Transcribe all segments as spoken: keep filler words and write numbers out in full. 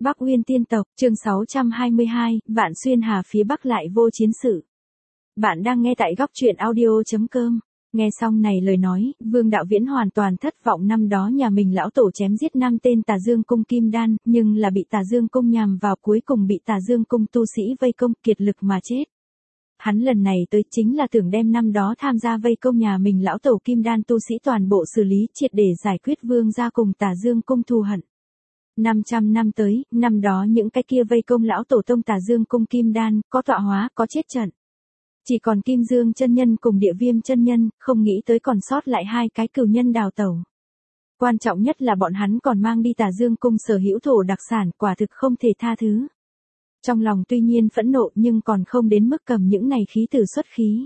Bắc Uyên tiên tộc, chương sáu trăm hai mươi hai, Vạn Xuyên Hà phía Bắc lại vô chiến sự. Bạn đang nghe tại góc truyện audio.com. Nghe xong này lời nói, Vương Đạo Viễn hoàn toàn thất vọng. Năm đó nhà mình lão tổ chém giết năm tên Tà Dương Cung Kim Đan, nhưng là bị Tà Dương Cung nhằm vào, cuối cùng bị Tà Dương Cung tu sĩ vây công, kiệt lực mà chết. Hắn lần này tới chính là tưởng đem năm đó tham gia vây công nhà mình lão tổ Kim Đan tu sĩ toàn bộ xử lý triệt để giải quyết Vương gia cùng Tà Dương Cung thù hận. năm trăm năm tới, năm đó những cái kia vây công lão tổ tông Tà Dương Cung Kim Đan, có tọa hóa, có chết trận. Chỉ còn Kim Dương chân nhân cùng Địa Viêm chân nhân, không nghĩ tới còn sót lại hai cái cừu nhân đào tẩu. Quan trọng nhất là bọn hắn còn mang đi Tà Dương Cung sở hữu thổ đặc sản, quả thực không thể tha thứ. Trong lòng tuy nhiên phẫn nộ nhưng còn không đến mức cầm những này khí tử xuất khí.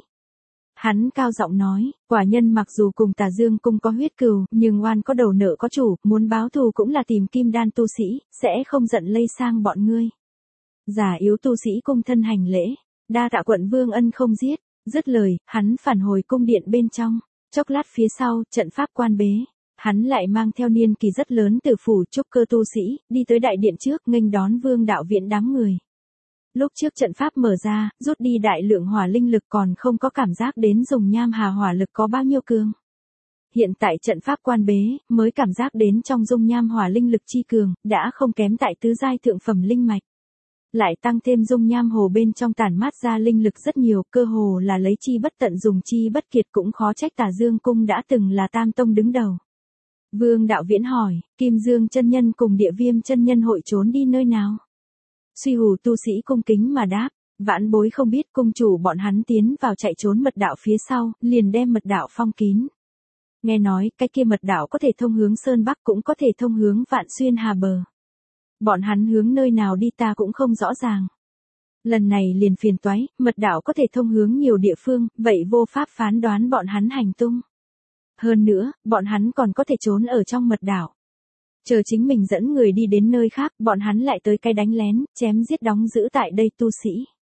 Hắn cao giọng nói, quả nhân mặc dù cùng Tà Dương Cung có huyết cừu, nhưng oan có đầu nợ có chủ, muốn báo thù cũng là tìm Kim Đan tu sĩ, sẽ không giận lây sang bọn ngươi. Giả yếu tu sĩ cung thân hành lễ, đa tạ quận vương ân không giết. Dứt lời, hắn phản hồi cung điện bên trong. Chốc lát phía sau, trận pháp quan bế. Hắn lại mang theo niên kỳ rất lớn từ phủ trúc cơ tu sĩ, đi tới đại điện trước, nghênh đón Vương Đạo Viễn đám người. Lúc trước trận pháp mở ra, rút đi đại lượng hỏa linh lực, còn không có cảm giác đến dùng nham hà hỏa lực có bao nhiêu cường. Hiện tại trận pháp quan bế, mới cảm giác đến trong dung nham hỏa linh lực chi cường, đã không kém tại tứ giai thượng phẩm linh mạch. Lại tăng thêm dung nham hồ bên trong tản mát ra linh lực rất nhiều, cơ hồ là lấy chi bất tận dùng chi bất kiệt, cũng khó trách Tà Dương Cung đã từng là tam tông đứng đầu. Vương Đạo Viễn hỏi, Kim Dương chân nhân cùng Địa Viêm chân nhân hội trốn đi nơi nào? Suy hù tu sĩ cung kính mà đáp, vãn bối không biết. Cung chủ bọn hắn tiến vào chạy trốn mật đạo phía sau, liền đem mật đạo phong kín. Nghe nói, cái kia mật đạo có thể thông hướng Sơn Bắc, cũng có thể thông hướng Vạn Xuyên Hà bờ. Bọn hắn hướng nơi nào đi ta cũng không rõ ràng. Lần này liền phiền toái, mật đạo có thể thông hướng nhiều địa phương, vậy vô pháp phán đoán bọn hắn hành tung. Hơn nữa, bọn hắn còn có thể trốn ở trong mật đạo. Chờ chính mình dẫn người đi đến nơi khác, bọn hắn lại tới cái đánh lén, chém giết đóng giữ tại đây tu sĩ.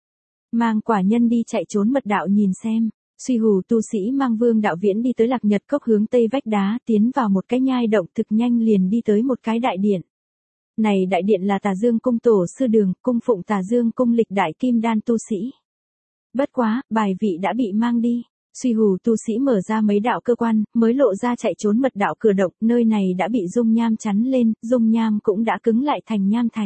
Mang quả nhân đi chạy trốn mật đạo nhìn xem. Suy hù tu sĩ mang Vương Đạo Viễn đi tới Lạc Nhật Cốc hướng tây vách đá, tiến vào một cái nhai động, thực nhanh liền đi tới một cái đại điện. Này đại điện là Tà Dương Cung tổ sư đường, cung phụng Tà Dương Cung lịch đại kim đan tu sĩ. Bất quá, bài vị đã bị mang đi. Suy hù tu sĩ mở ra mấy đạo cơ quan, mới lộ ra chạy trốn mật đạo cửa động, nơi này đã bị dung nham chắn lên, dung nham cũng đã cứng lại thành nham thạch.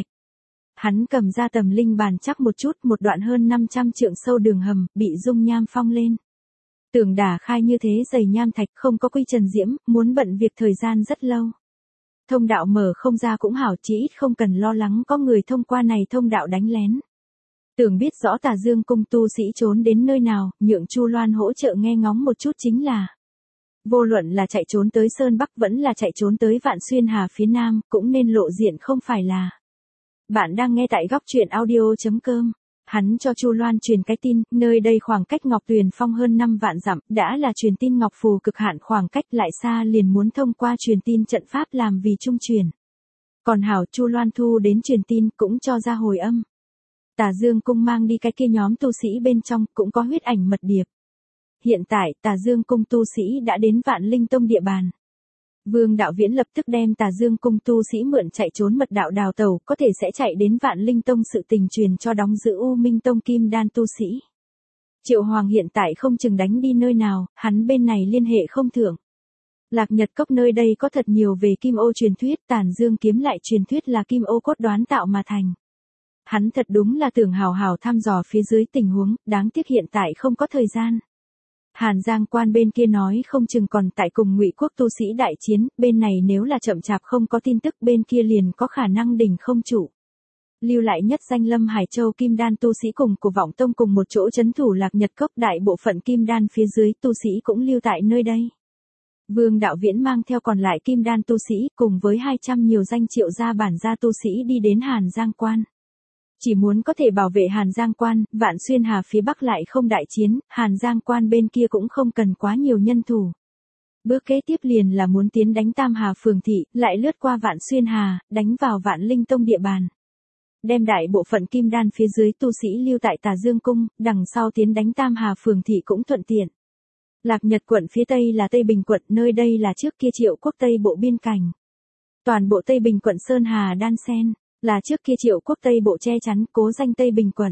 Hắn cầm ra tầm linh bàn chắc một chút, một đoạn hơn năm trăm trượng sâu đường hầm, bị dung nham phong lên. Tưởng đả khai như thế dày nham thạch, không có quy trần diễm, muốn bận việc thời gian rất lâu. Thông đạo mở không ra cũng hảo, chỉ ít không cần lo lắng có người thông qua này thông đạo đánh lén. Tưởng biết rõ Tà Dương Cung tu sĩ trốn đến nơi nào, nhượng Chu Loan hỗ trợ nghe ngóng một chút chính là. Vô luận là chạy trốn tới Sơn Bắc vẫn là chạy trốn tới Vạn Xuyên Hà phía Nam, cũng nên lộ diện không phải là. Bạn đang nghe tại góc truyện audio.com. Hắn cho Chu Loan truyền cái tin, nơi đây khoảng cách Ngọc Tuyền Phong hơn năm vạn dặm, đã là truyền tin ngọc phù cực hạn, khoảng cách lại xa liền muốn thông qua truyền tin trận pháp làm vì trung truyền. Còn hảo Chu Loan thu đến truyền tin cũng cho ra hồi âm. Tà Dương Cung mang đi cái kia nhóm tu sĩ bên trong, cũng có huyết ảnh mật điệp. Hiện tại, Tà Dương Cung tu sĩ đã đến Vạn Linh Tông địa bàn. Vương Đạo Viễn lập tức đem Tà Dương Cung tu sĩ mượn chạy trốn mật đạo đào tẩu, có thể sẽ chạy đến Vạn Linh Tông sự tình truyền cho đóng giữ U Minh Tông Kim Đan tu sĩ. Triệu Hoàng hiện tại không chừng đánh đi nơi nào, hắn bên này liên hệ không thượng. Lạc Nhật Cốc nơi đây có thật nhiều về kim ô truyền thuyết, Tản Dương kiếm lại truyền thuyết là kim ô cốt đoán tạo mà thành. Hắn thật đúng là tưởng hào hào thăm dò phía dưới tình huống, đáng tiếc hiện tại không có thời gian. Hàn Giang Quan bên kia nói không chừng còn tại cùng Ngụy Quốc tu sĩ đại chiến, bên này nếu là chậm chạp không có tin tức, bên kia liền có khả năng đỉnh không trụ. Lưu lại nhất danh Lâm Hải Châu Kim Đan tu sĩ cùng của Vọng Tông cùng một chỗ trấn thủ Lạc Nhật Cốc, đại bộ phận Kim Đan phía dưới tu sĩ cũng lưu tại nơi đây. Vương Đạo Viễn mang theo còn lại Kim Đan tu sĩ cùng với hai trăm nhiều danh Triệu gia bản gia tu sĩ đi đến Hàn Giang Quan. Chỉ muốn có thể bảo vệ Hàn Giang Quan, Vạn Xuyên Hà phía Bắc lại không đại chiến, Hàn Giang Quan bên kia cũng không cần quá nhiều nhân thủ. Bước kế tiếp liền là muốn tiến đánh Tam Hà Phường Thị, lại lướt qua Vạn Xuyên Hà, đánh vào Vạn Linh Tông địa bàn. Đem đại bộ phận Kim Đan phía dưới tu sĩ lưu tại Tà Dương Cung, đằng sau tiến đánh Tam Hà Phường Thị cũng thuận tiện. Lạc Nhật quận phía Tây là Tây Bình quận, nơi đây là trước kia Triệu Quốc Tây bộ biên cảnh. Toàn bộ Tây Bình quận Sơn Hà đan sen. Là trước kia Triệu quốc Tây Bộ che chắn cố danh Tây Bình quận.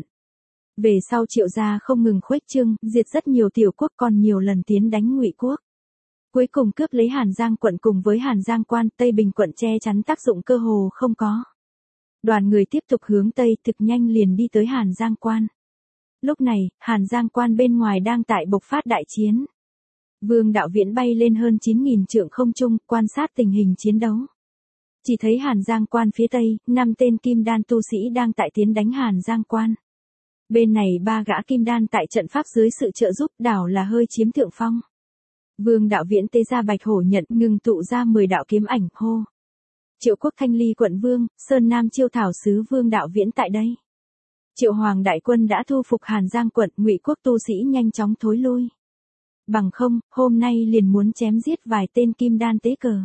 Về sau Triệu gia không ngừng khuếch trương, diệt rất nhiều tiểu quốc, còn nhiều lần tiến đánh Ngụy quốc. Cuối cùng cướp lấy Hàn Giang quận cùng với Hàn Giang quan, Tây Bình quận che chắn tác dụng cơ hồ không có. Đoàn người tiếp tục hướng Tây, thực nhanh liền đi tới Hàn Giang quan. Lúc này, Hàn Giang quan bên ngoài đang tại bộc phát đại chiến. Vương Đạo Viễn bay lên hơn chín nghìn trượng không trung, quan sát tình hình chiến đấu. Chỉ thấy Hàn Giang quan phía Tây, năm tên kim đan tu sĩ đang tại tiến đánh Hàn Giang quan. Bên này ba gã kim đan tại trận pháp dưới sự trợ giúp, đảo là hơi chiếm thượng phong. Vương Đạo Viễn tế ra bạch hổ nhận, ngừng tụ ra mười đạo kiếm ảnh, hô. Triệu quốc Thanh Ly quận vương, Sơn Nam chiêu thảo sứ Vương Đạo Viễn tại đây. Triệu hoàng đại quân đã thu phục Hàn Giang quận, Ngụy quốc tu sĩ nhanh chóng thối lui. Bằng không, hôm nay liền muốn chém giết vài tên kim đan tế cờ.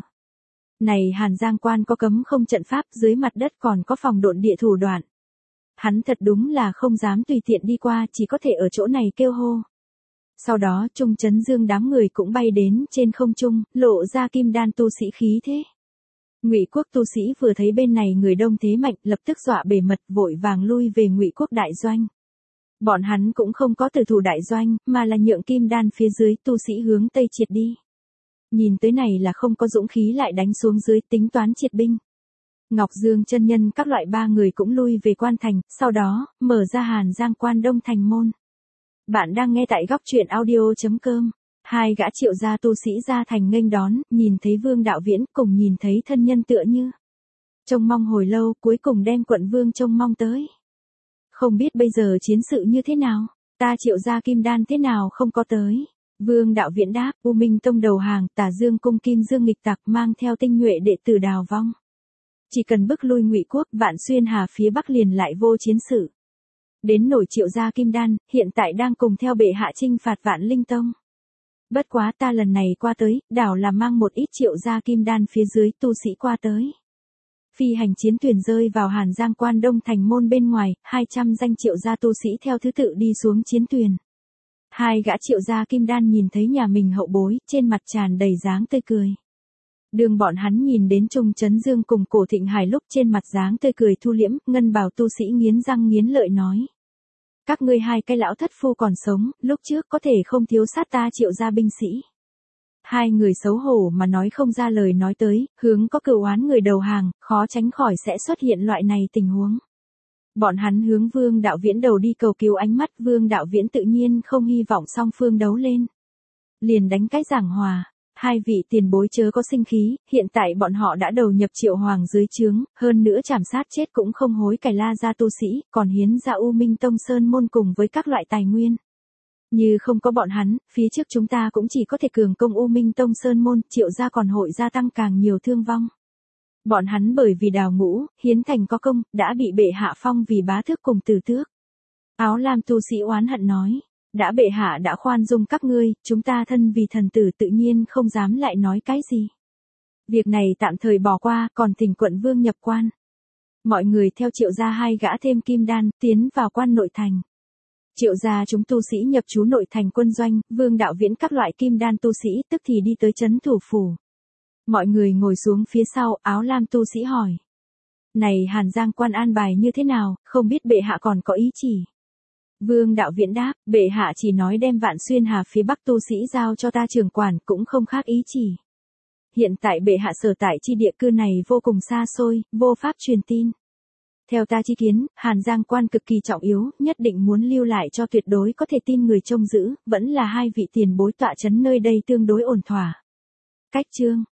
Này Hàn Giang quan có cấm không trận pháp, dưới mặt đất còn có phòng độn địa thủ đoạn. Hắn thật đúng là không dám tùy tiện đi qua, chỉ có thể ở chỗ này kêu hô. Sau đó Trung Chấn Dương đám người cũng bay đến trên không trung, lộ ra kim đan tu sĩ khí thế. Ngụy quốc tu sĩ vừa thấy bên này người đông thế mạnh, lập tức dọa bề mật, vội vàng lui về Ngụy quốc đại doanh. Bọn hắn cũng không có tử thủ đại doanh, mà là nhượng kim đan phía dưới tu sĩ hướng Tây triệt đi. Nhìn tới này là không có dũng khí lại đánh xuống dưới, tính toán triệt binh. Ngọc Dương chân nhân các loại ba người cũng lui về quan thành, sau đó, mở ra Hàn Giang quan đông thành môn. Bạn đang nghe tại góc truyện audio chấm com. Hai gã Triệu gia tu sĩ ra thành nghênh đón, nhìn thấy Vương Đạo Viễn, cùng nhìn thấy thân nhân tựa như trông mong hồi lâu, cuối cùng đem quận vương trông mong tới. Không biết bây giờ chiến sự như thế nào, ta Triệu gia kim đan thế nào không có tới. Vương Đạo Viễn đáp, U Minh tông đầu hàng, Tả Dương cung Kim Dương nghịch tặc mang theo tinh nhuệ đệ tử đào vong. Chỉ cần bức lui Ngụy quốc, Vạn Xuyên Hà phía Bắc liền lại vô chiến sự. Đến nổi Triệu gia kim đan, hiện tại đang cùng theo bệ hạ chinh phạt Vạn Linh tông. Bất quá ta lần này qua tới, đảo là mang một ít Triệu gia kim đan phía dưới tu sĩ qua tới. Phi hành chiến thuyền rơi vào Hàn Giang quan đông thành môn bên ngoài, hai trăm danh Triệu gia tu sĩ theo thứ tự đi xuống chiến thuyền. Hai gã Triệu gia kim đan nhìn thấy nhà mình hậu bối, trên mặt tràn đầy dáng tươi cười. Đường bọn hắn nhìn đến Trung Chấn Dương cùng Cổ Thịnh Hải lúc trên mặt dáng tươi cười thu liễm, Ngân Bào tu sĩ nghiến răng nghiến lợi nói. Các ngươi hai cái lão thất phu còn sống, lúc trước có thể không thiếu sát ta Triệu gia binh sĩ. Hai người xấu hổ mà nói không ra lời nói tới, hướng có cừu oán người đầu hàng, khó tránh khỏi sẽ xuất hiện loại này tình huống. Bọn hắn hướng Vương Đạo Viễn đầu đi cầu cứu ánh mắt, Vương Đạo Viễn tự nhiên không hy vọng song phương đấu lên. Liền đánh cái giảng hòa, hai vị tiền bối chớ có sinh khí, hiện tại bọn họ đã đầu nhập Triệu hoàng dưới trướng, hơn nữa trảm sát chết cũng không hối cải La gia tu sĩ, còn hiến ra U Minh tông sơn môn cùng với các loại tài nguyên. Như không có bọn hắn, phía trước chúng ta cũng chỉ có thể cường công U Minh tông sơn môn, Triệu gia còn hội gia tăng càng nhiều thương vong. Bọn hắn bởi vì đào ngũ, hiến thành có công, đã bị bệ hạ phong vì bá tước cùng tử tước. Áo lam tu sĩ oán hận nói, đã bệ hạ đã khoan dung các ngươi, chúng ta thân vì thần tử tự nhiên không dám lại nói cái gì. Việc này tạm thời bỏ qua, còn thỉnh quận vương nhập quan. Mọi người theo Triệu gia hai gã thêm kim đan, tiến vào quan nội thành. Triệu gia chúng tu sĩ nhập trú nội thành quân doanh, Vương Đạo Viễn các loại kim đan tu sĩ tức thì đi tới trấn thủ phủ. Mọi người ngồi xuống phía sau, áo lam tu sĩ hỏi. Này Hàn Giang quan an bài như thế nào, không biết bệ hạ còn có ý chỉ. Vương Đạo Viễn đáp, bệ hạ chỉ nói đem Vạn Xuyên Hà phía Bắc tu sĩ giao cho ta trưởng quản, cũng không khác ý chỉ. Hiện tại bệ hạ sở tại chi địa cư này vô cùng xa xôi, vô pháp truyền tin. Theo ta chi kiến, Hàn Giang quan cực kỳ trọng yếu, nhất định muốn lưu lại cho tuyệt đối có thể tin người trông giữ, vẫn là hai vị tiền bối tọa trấn nơi đây tương đối ổn thỏa. Cách chương